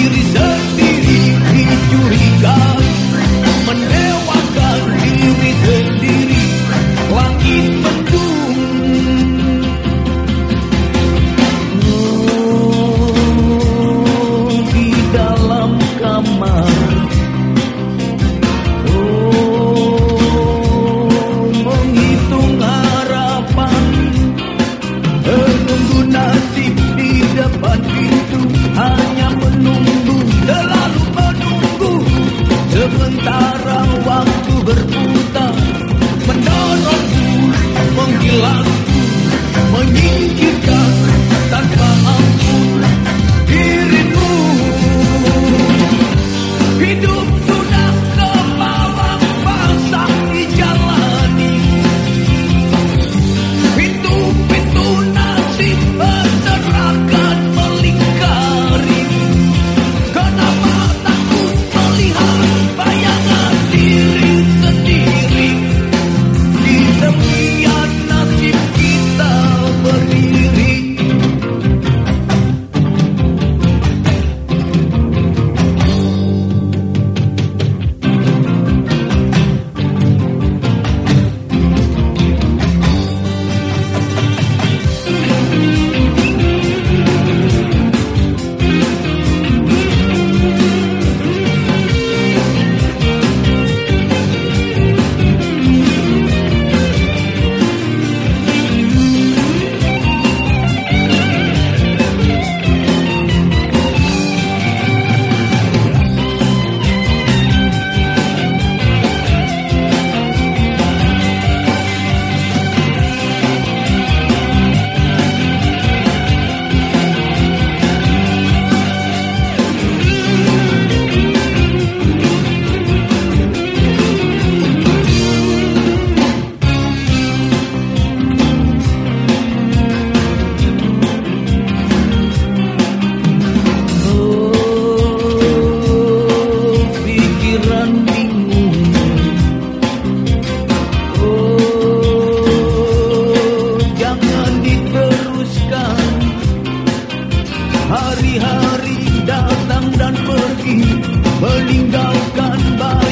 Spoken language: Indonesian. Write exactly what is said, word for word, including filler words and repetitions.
diri sendiri dicurigai, mendewakan diri sendiri, langit mendung. Oh, di dalam kamar, oh, menghitung harapan, menunggu nasib di depan pintu, hanya menunggu, selalu menunggu. Sementara waktu berputar, mendorongku, menghilangku, menyingkirkan tanpa ampun dirimu. Hidup sudah kemalang basah dijalani, pintu-pintu nasib berserakan melingkari. Kenapa takut melihat bayangan diri sendiri di tepian nasib kita berdiri? Hari-hari datang dan pergi, meninggalkan